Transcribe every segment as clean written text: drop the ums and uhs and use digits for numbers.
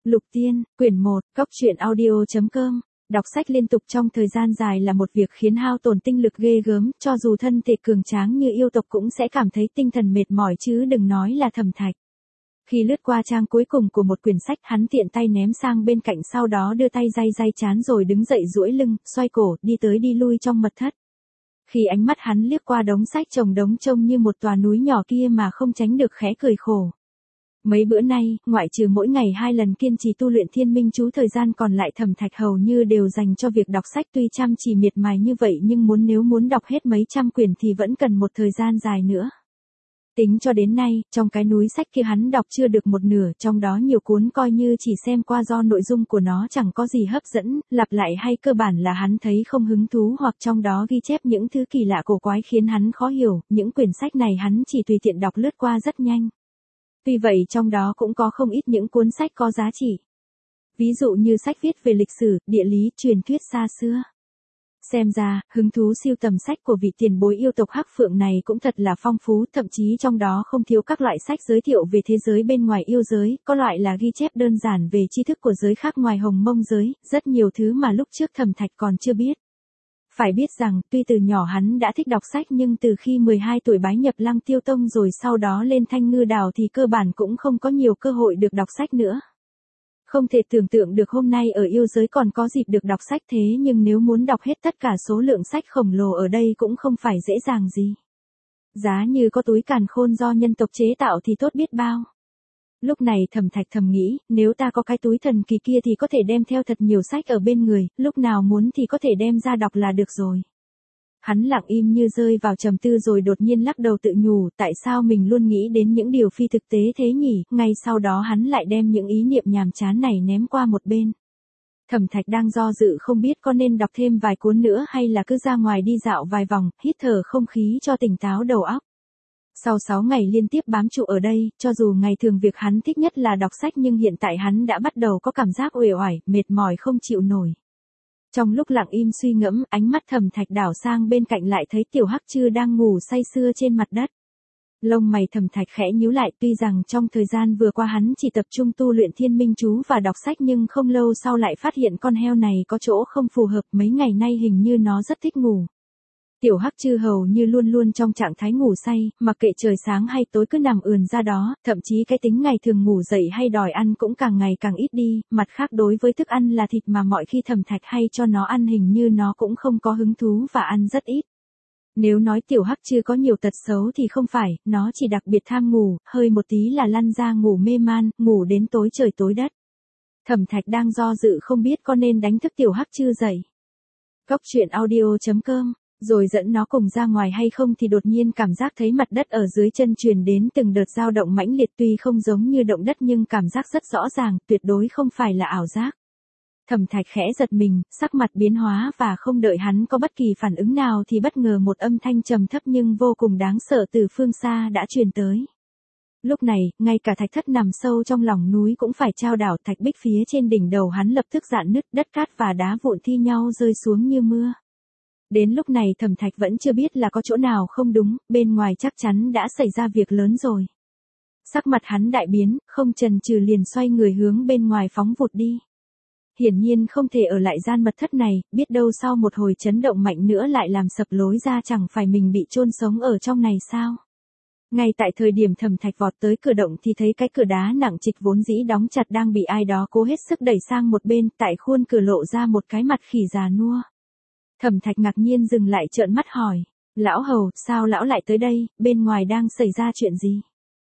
Lục Tiên, quyển 1, Cóc truyện audio.com. Đọc sách liên tục trong thời gian dài là một việc khiến hao tổn tinh lực ghê gớm, cho dù thân thể cường tráng như yêu tộc cũng sẽ cảm thấy tinh thần mệt mỏi chứ đừng nói là Thẩm Thạch. Khi lướt qua trang cuối cùng của một quyển sách, hắn tiện tay ném sang bên cạnh, sau đó đưa tay day trán rồi đứng dậy duỗi lưng, xoay cổ, đi tới đi lui trong mật thất. Khi ánh mắt hắn liếc qua đống sách chồng đống trông như một tòa núi nhỏ kia mà không tránh được khẽ cười khổ. Mấy bữa nay, ngoại trừ mỗi ngày 2 lần kiên trì tu luyện thiên minh chú, thời gian còn lại Thẩm Thạch hầu như đều dành cho việc đọc sách. Tuy chăm chỉ miệt mài như vậy nhưng nếu muốn đọc hết mấy trăm quyển thì vẫn cần một thời gian dài nữa. Tính cho đến nay, trong cái núi sách kia hắn đọc chưa được một nửa, trong đó nhiều cuốn coi như chỉ xem qua do nội dung của nó chẳng có gì hấp dẫn, lặp lại hay cơ bản là hắn thấy không hứng thú, hoặc trong đó ghi chép những thứ kỳ lạ cổ quái khiến hắn khó hiểu. Những quyển sách này hắn chỉ tùy tiện đọc lướt qua rất nhanh. Tuy vậy trong đó cũng có không ít những cuốn sách có giá trị. Ví dụ như sách viết về lịch sử, địa lý, truyền thuyết xa xưa. Xem ra, hứng thú sưu tầm sách của vị tiền bối yêu tộc Hắc Phượng này cũng thật là phong phú, thậm chí trong đó không thiếu các loại sách giới thiệu về thế giới bên ngoài yêu giới, có loại là ghi chép đơn giản về tri thức của giới khác ngoài Hồng Mông giới, rất nhiều thứ mà lúc trước Thẩm Thạch còn chưa biết. Phải biết rằng, tuy từ nhỏ hắn đã thích đọc sách nhưng từ khi 12 tuổi bái nhập Lăng Tiêu Tông rồi sau đó lên Thanh Ngư Đảo thì cơ bản cũng không có nhiều cơ hội được đọc sách nữa. Không thể tưởng tượng được hôm nay ở yêu giới còn có dịp được đọc sách, thế nhưng nếu muốn đọc hết tất cả số lượng sách khổng lồ ở đây cũng không phải dễ dàng gì. Giá như có túi càn khôn do nhân tộc chế tạo thì tốt biết bao. Lúc này Thẩm Thạch thầm nghĩ, nếu ta có cái túi thần kỳ kia thì có thể đem theo thật nhiều sách ở bên người, lúc nào muốn thì có thể đem ra đọc là được rồi. Hắn lặng im như rơi vào trầm tư rồi đột nhiên lắc đầu tự nhủ, tại sao mình luôn nghĩ đến những điều phi thực tế thế nhỉ. Ngay sau đó hắn lại đem những ý niệm nhàm chán này ném qua một bên. Thẩm Thạch đang do dự không biết có nên đọc thêm vài cuốn nữa hay là cứ ra ngoài đi dạo vài vòng, hít thở không khí cho tỉnh táo đầu óc. Sau 6 ngày liên tiếp bám trụ ở đây, cho dù ngày thường việc hắn thích nhất là đọc sách nhưng hiện tại hắn đã bắt đầu có cảm giác uể oải, mệt mỏi không chịu nổi. Trong lúc lặng im suy ngẫm, ánh mắt Thẩm Thạch đảo sang bên cạnh lại thấy Tiểu Hắc Trư đang ngủ say sưa trên mặt đất. Lông mày Thẩm Thạch khẽ nhíu lại, tuy rằng trong thời gian vừa qua hắn chỉ tập trung tu luyện thiên minh chú và đọc sách nhưng không lâu sau lại phát hiện con heo này có chỗ không phù hợp, mấy ngày nay hình như nó rất thích ngủ. Tiểu Hắc Trư hầu như luôn luôn trong trạng thái ngủ say, mặc kệ trời sáng hay tối cứ nằm ườn ra đó, thậm chí cái tính ngày thường ngủ dậy hay đòi ăn cũng càng ngày càng ít đi, mặt khác đối với thức ăn là thịt mà mọi khi Thẩm Thạch hay cho nó ăn hình như nó cũng không có hứng thú và ăn rất ít. Nếu nói Tiểu Hắc Trư có nhiều tật xấu thì không phải, nó chỉ đặc biệt tham ngủ, hơi một tí là lăn ra ngủ mê man, ngủ đến tối trời tối đất. Thẩm Thạch đang do dự không biết có nên đánh thức Tiểu Hắc Trư dậy. Cóc truyện audio.com. Rồi dẫn nó cùng ra ngoài hay không thì đột nhiên cảm giác thấy mặt đất ở dưới chân truyền đến từng đợt dao động mãnh liệt, tuy không giống như động đất nhưng cảm giác rất rõ ràng, tuyệt đối không phải là ảo giác. Thẩm Thạch khẽ giật mình, sắc mặt biến hóa và không đợi hắn có bất kỳ phản ứng nào thì bất ngờ một âm thanh trầm thấp nhưng vô cùng đáng sợ từ phương xa đã truyền tới. Lúc này, ngay cả thạch thất nằm sâu trong lòng núi cũng phải chao đảo, thạch bích phía trên đỉnh đầu hắn lập tức rạn nứt, đất cát và đá vụn thi nhau rơi xuống như mưa. Đến lúc này Thẩm Thạch vẫn chưa biết là có chỗ nào không đúng, bên ngoài chắc chắn đã xảy ra việc lớn rồi. Sắc mặt hắn đại biến, không chần chừ liền xoay người hướng bên ngoài phóng vụt đi. Hiển nhiên không thể ở lại gian mật thất này, biết đâu sau một hồi chấn động mạnh nữa lại làm sập lối ra, chẳng phải mình bị chôn sống ở trong này sao. Ngay tại thời điểm Thẩm Thạch vọt tới cửa động thì thấy cái cửa đá nặng trịch vốn dĩ đóng chặt đang bị ai đó cố hết sức đẩy sang một bên, tại khuôn cửa lộ ra một cái mặt khỉ già nua. Thẩm Thạch ngạc nhiên dừng lại trợn mắt hỏi, lão hầu, sao lão lại tới đây, bên ngoài đang xảy ra chuyện gì?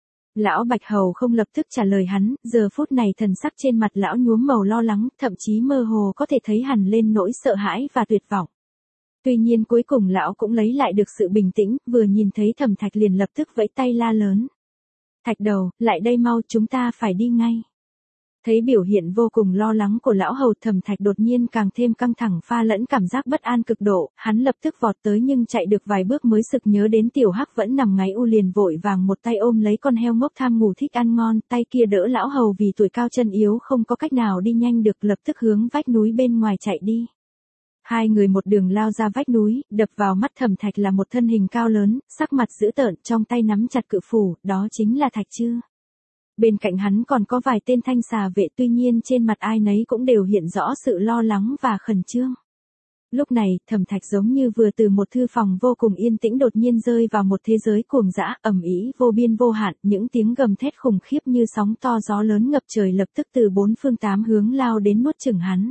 Lão Bạch Hầu không lập tức trả lời hắn, giờ phút này thần sắc trên mặt lão nhuốm màu lo lắng, thậm chí mơ hồ có thể thấy hằn lên nỗi sợ hãi và tuyệt vọng. Tuy nhiên cuối cùng lão cũng lấy lại được sự bình tĩnh, vừa nhìn thấy Thẩm Thạch liền lập tức vẫy tay la lớn. Thạch đầu, lại đây mau, chúng ta phải đi ngay. Thấy biểu hiện vô cùng lo lắng của lão hầu, Thẩm Thạch đột nhiên càng thêm căng thẳng pha lẫn cảm giác bất an cực độ, hắn lập tức vọt tới nhưng chạy được vài bước mới sực nhớ đến Tiểu Hắc vẫn nằm ngáy u liền vội vàng một tay ôm lấy con heo ngốc tham ngủ thích ăn ngon, tay kia đỡ lão hầu vì tuổi cao chân yếu không có cách nào đi nhanh được, lập tức hướng vách núi bên ngoài chạy đi. Hai người một đường lao ra vách núi, đập vào mắt Thẩm Thạch là một thân hình cao lớn, sắc mặt dữ tợn, trong tay nắm chặt cự phủ, đó chính là Thạch Trư. Bên cạnh hắn còn có vài tên thanh xà vệ, tuy nhiên trên mặt ai nấy cũng đều hiện rõ sự lo lắng và khẩn trương. Lúc này, Thẩm Thạch giống như vừa từ một thư phòng vô cùng yên tĩnh đột nhiên rơi vào một thế giới cuồng dã, ầm ĩ vô biên vô hạn, những tiếng gầm thét khủng khiếp như sóng to gió lớn ngập trời lập tức từ bốn phương tám hướng lao đến nuốt chửng hắn.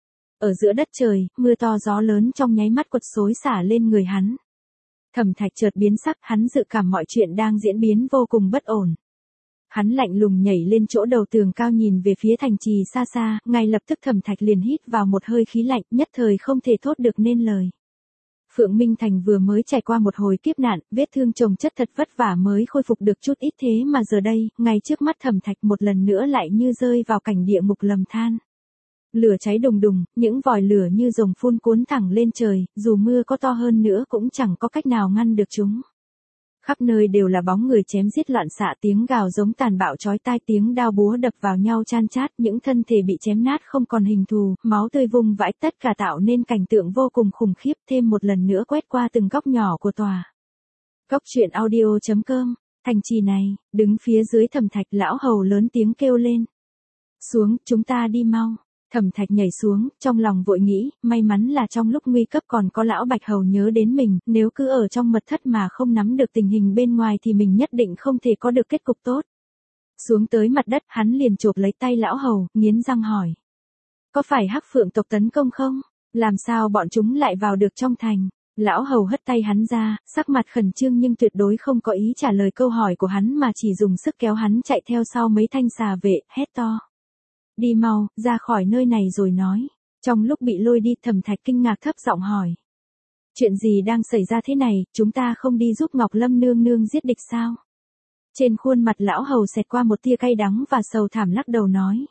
Ở giữa đất trời, mưa to gió lớn trong nháy mắt quật xối xả lên người hắn. Thẩm Thạch chợt biến sắc, hắn dự cảm mọi chuyện đang diễn biến vô cùng bất ổn. Hắn lạnh lùng nhảy lên chỗ đầu tường cao nhìn về phía thành trì xa xa, ngay lập tức Thẩm Thạch liền hít vào một hơi khí lạnh, nhất thời không thể thốt được nên lời. Phượng Minh Thành vừa mới trải qua một hồi kiếp nạn, vết thương chồng chất thật vất vả mới khôi phục được chút ít, thế mà giờ đây, ngay trước mắt Thẩm Thạch một lần nữa lại như rơi vào cảnh địa ngục lầm than. Lửa cháy đùng đùng, những vòi lửa như rồng phun cuốn thẳng lên trời, dù mưa có to hơn nữa cũng chẳng có cách nào ngăn được chúng. Khắp nơi đều là bóng người chém giết loạn xạ, tiếng gào giống tàn bạo chói tai, tiếng đao búa đập vào nhau chan chát, những thân thể bị chém nát không còn hình thù, máu tươi vung vãi, tất cả tạo nên cảnh tượng vô cùng khủng khiếp, thêm một lần nữa quét qua từng góc nhỏ của tòa. Góc truyện audio.com, thành trì này, đứng phía dưới Thẩm Thạch, lão hầu lớn tiếng kêu lên. Xuống, chúng ta đi mau. Thẩm Thạch nhảy xuống, trong lòng vội nghĩ, may mắn là trong lúc nguy cấp còn có lão Bạch Hầu nhớ đến mình, nếu cứ ở trong mật thất mà không nắm được tình hình bên ngoài thì mình nhất định không thể có được kết cục tốt. Xuống tới mặt đất, hắn liền chộp lấy tay lão Hầu, nghiến răng hỏi. Có phải Hắc Phượng tộc tấn công không? Làm sao bọn chúng lại vào được trong thành? Lão Hầu hất tay hắn ra, sắc mặt khẩn trương nhưng tuyệt đối không có ý trả lời câu hỏi của hắn mà chỉ dùng sức kéo hắn chạy theo sau mấy thanh xà vệ, hét to. Đi mau, ra khỏi nơi này rồi nói. Trong lúc bị lôi đi, Thẩm Thạch kinh ngạc thấp giọng hỏi. Chuyện gì đang xảy ra thế này, chúng ta không đi giúp Ngọc Lâm nương nương giết địch sao? Trên khuôn mặt lão hầu xẹt qua một tia cay đắng và sầu thảm lắc đầu nói.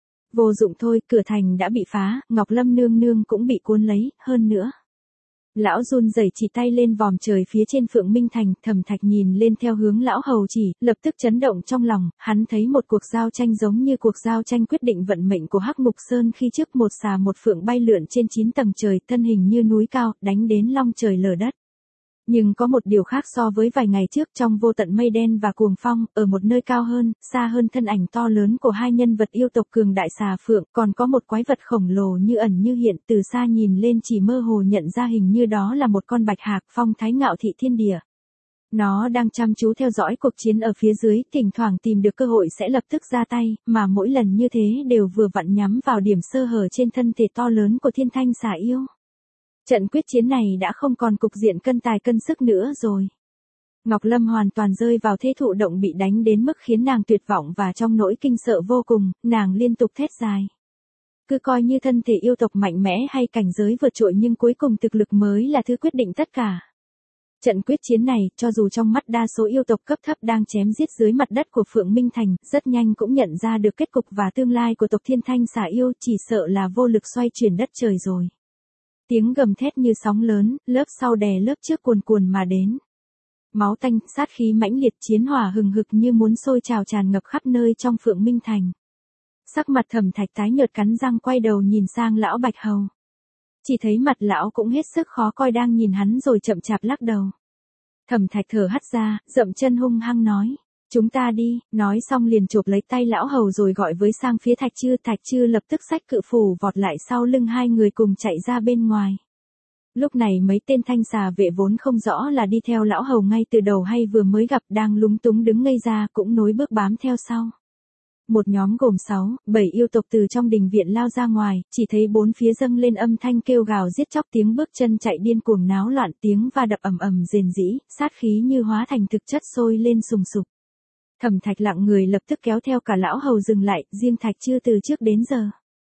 Vô dụng thôi, cửa thành đã bị phá, Ngọc Lâm nương nương cũng bị cuốn lấy, hơn nữa. Lão run rẩy chỉ tay lên vòm trời phía trên Phượng Minh Thành, Thẩm Thạch nhìn lên theo hướng lão hầu chỉ, lập tức chấn động trong lòng, hắn thấy một cuộc giao tranh giống như cuộc giao tranh quyết định vận mệnh của Hắc Ngục Sơn khi trước một xà một phượng bay lượn trên 9 tầng trời, thân hình như núi cao, đánh đến long trời lở đất. Nhưng có một điều khác so với vài ngày trước, trong vô tận mây đen và cuồng phong, ở một nơi cao hơn, xa hơn thân ảnh to lớn của hai nhân vật yêu tộc cường đại xà phượng, còn có một quái vật khổng lồ như ẩn như hiện, từ xa nhìn lên chỉ mơ hồ nhận ra hình như đó là một con bạch hạc, phong thái ngạo thị thiên địa. Nó đang chăm chú theo dõi cuộc chiến ở phía dưới, thỉnh thoảng tìm được cơ hội sẽ lập tức ra tay, mà mỗi lần như thế đều vừa vặn nhắm vào điểm sơ hở trên thân thể to lớn của thiên thanh xà yêu. Trận quyết chiến này đã không còn cục diện cân tài cân sức nữa rồi. Ngọc Lâm hoàn toàn rơi vào thế thụ động, bị đánh đến mức khiến nàng tuyệt vọng và trong nỗi kinh sợ vô cùng, nàng liên tục thét dài. Cứ coi như thân thể yêu tộc mạnh mẽ hay cảnh giới vượt trội nhưng cuối cùng thực lực mới là thứ quyết định tất cả. Trận quyết chiến này, cho dù trong mắt đa số yêu tộc cấp thấp đang chém giết dưới mặt đất của Phượng Minh Thành, rất nhanh cũng nhận ra được kết cục và tương lai của tộc thiên thanh xà yêu, chỉ sợ là vô lực xoay chuyển đất trời rồi. Tiếng gầm thét như sóng lớn, lớp sau đè lớp trước cuồn cuồn mà đến. Máu tanh, sát khí mãnh liệt, chiến hỏa hừng hực như muốn sôi trào tràn ngập khắp nơi trong Phượng Minh Thành. Sắc mặt Thẩm Thạch tái nhợt, cắn răng quay đầu nhìn sang lão Bạch Hầu. Chỉ thấy mặt lão cũng hết sức khó coi, đang nhìn hắn rồi chậm chạp lắc đầu. Thẩm Thạch thở hắt ra, dậm chân hung hăng nói. Chúng ta đi, nói xong liền chộp lấy tay lão hầu rồi gọi với sang phía Thạch Chư lập tức xách cự phủ vọt lại sau lưng hai người cùng chạy ra bên ngoài. Lúc này mấy tên thanh xà vệ vốn không rõ là đi theo lão hầu ngay từ đầu hay vừa mới gặp, đang lúng túng đứng ngây ra cũng nối bước bám theo sau. Một nhóm gồm 6, 7 yêu tộc từ trong đình viện lao ra ngoài, chỉ thấy bốn phía dâng lên âm thanh kêu gào giết chóc, tiếng bước chân chạy điên cuồng náo loạn, tiếng va đập ầm ầm rền rĩ, sát khí như hóa thành thực chất sôi lên sùng sục. Thẩm Thạch lặng người lập tức kéo theo cả lão hầu dừng lại, riêng Thạch Chư từ trước đến giờ.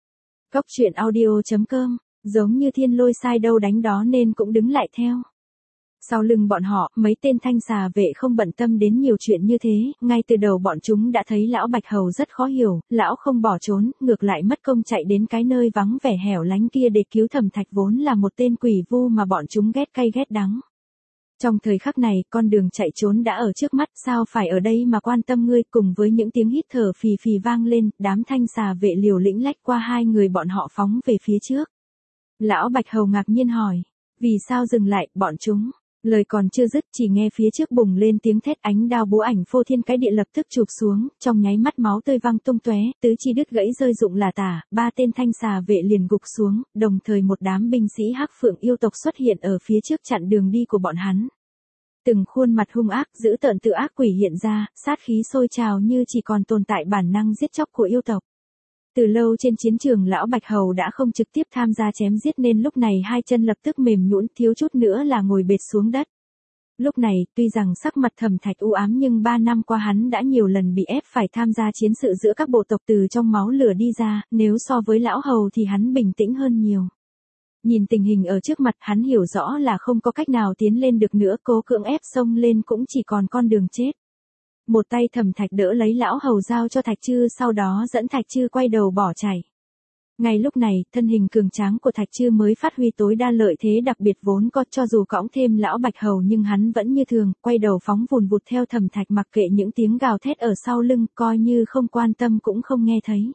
Góc truyện audio.com, giống như thiên lôi sai đâu đánh đó nên cũng đứng lại theo. Sau lưng bọn họ, mấy tên thanh xà vệ không bận tâm đến nhiều chuyện như thế, ngay từ đầu bọn chúng đã thấy lão Bạch Hầu rất khó hiểu, lão không bỏ trốn, ngược lại mất công chạy đến cái nơi vắng vẻ hẻo lánh kia để cứu Thẩm Thạch vốn là một tên quỷ vu mà bọn chúng ghét cay ghét đắng. Trong thời khắc này, con đường chạy trốn đã ở trước mắt, sao phải ở đây mà quan tâm ngươi, cùng với những tiếng hít thở phì phì vang lên, đám thanh xà vệ liều lĩnh lách qua hai người bọn họ phóng về phía trước. Lão Bạch Hầu ngạc nhiên hỏi, vì sao dừng lại, bọn chúng, Lời còn chưa dứt chỉ nghe phía trước bùng lên tiếng thét, ánh đao búa ảnh phô thiên cái địa lập tức chụp xuống, trong nháy mắt máu tươi văng tung tóe, tứ chi đứt gãy rơi rụng là tả, ba tên thanh xà vệ liền gục xuống, đồng thời một đám binh sĩ Hắc Phượng yêu tộc xuất hiện ở phía trước chặn đường đi của bọn hắn. Từng khuôn mặt hung ác, dữ tợn tự ác quỷ hiện ra, sát khí sôi trào như chỉ còn tồn tại bản năng giết chóc của yêu tộc. Từ lâu trên chiến trường lão Bạch Hầu đã không trực tiếp tham gia chém giết nên lúc này hai chân lập tức mềm nhũn, thiếu chút nữa là ngồi bệt xuống đất. Lúc này, tuy rằng sắc mặt Thẩm Thạch u ám nhưng 3 năm qua hắn đã nhiều lần bị ép phải tham gia chiến sự giữa các bộ tộc từ trong máu lửa đi ra, nếu so với lão Hầu thì hắn bình tĩnh hơn nhiều. Nhìn tình hình ở trước mặt hắn hiểu rõ là không có cách nào tiến lên được nữa, cố cưỡng ép xông lên cũng chỉ còn con đường chết. Một tay Thẩm Thạch đỡ lấy lão Hầu giao cho Thạch Chư, sau đó dẫn Thạch Chư quay đầu bỏ chạy. Ngay lúc này, thân hình cường tráng của Thạch Chư mới phát huy tối đa lợi thế đặc biệt vốn có, cho dù cõng thêm lão Bạch Hầu nhưng hắn vẫn như thường, quay đầu phóng vùn vụt theo Thẩm Thạch mặc kệ những tiếng gào thét ở sau lưng, coi như không quan tâm cũng không nghe thấy.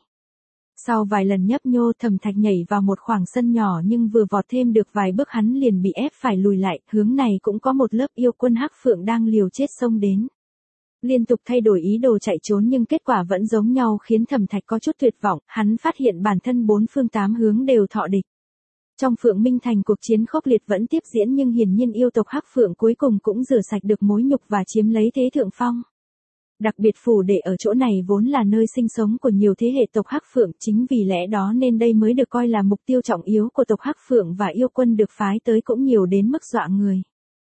Sau vài lần nhấp nhô, Thẩm Thạch nhảy vào một khoảng sân nhỏ nhưng vừa vọt thêm được vài bước hắn liền bị ép phải lùi lại, hướng này cũng có một lớp yêu quân Hắc Phượng đang liều chết xông đến. Liên tục thay đổi ý đồ chạy trốn nhưng kết quả vẫn giống nhau khiến Thẩm Thạch có chút tuyệt vọng, hắn phát hiện bản thân bốn phương tám hướng đều thọ địch. Trong Phượng Minh Thành cuộc chiến khốc liệt vẫn tiếp diễn nhưng hiển nhiên yêu tộc Hắc Phượng cuối cùng cũng rửa sạch được mối nhục và chiếm lấy thế thượng phong. Đặc biệt phủ đệ ở chỗ này vốn là nơi sinh sống của nhiều thế hệ tộc Hắc Phượng, chính vì lẽ đó nên đây mới được coi là mục tiêu trọng yếu của tộc Hắc Phượng và yêu quân được phái tới cũng nhiều đến mức dọa người.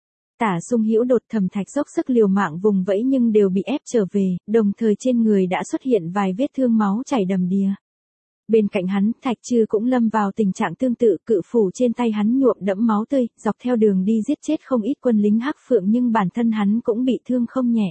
Tả Sung Hữu đột, Thẩm Thạch dốc sức liều mạng vùng vẫy nhưng đều bị ép trở về, đồng thời trên người đã xuất hiện vài vết thương máu chảy đầm đìa. Bên cạnh hắn, Thạch Chư cũng lâm vào tình trạng tương tự, cự phủ trên tay hắn nhuộm đẫm máu tươi, dọc theo đường đi giết chết không ít quân lính Hắc Phượng nhưng bản thân hắn cũng bị thương không nhẹ.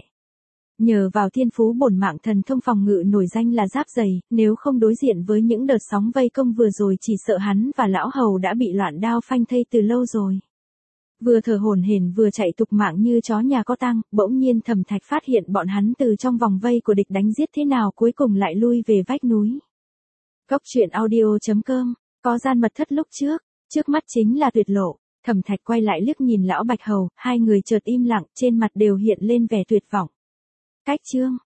Nhờ vào thiên phú bổn mạng thần thông phòng ngự nổi danh là giáp dày, nếu không đối diện với những đợt sóng vây công vừa rồi chỉ sợ hắn và lão Hầu đã bị loạn đao phanh thây từ lâu rồi. Vừa thở hổn hển vừa chạy tục mạng như chó nhà có tang, bỗng nhiên Thẩm Thạch phát hiện bọn hắn từ trong vòng vây của địch đánh giết thế nào cuối cùng lại lui về vách núi. Cốc truyện audio.com, có gian mật thất lúc trước mắt chính là tuyệt lộ. Thẩm Thạch quay lại liếc nhìn lão Bạch Hầu, hai người chợt im lặng, trên mặt đều hiện lên vẻ tuyệt vọng. Cách chương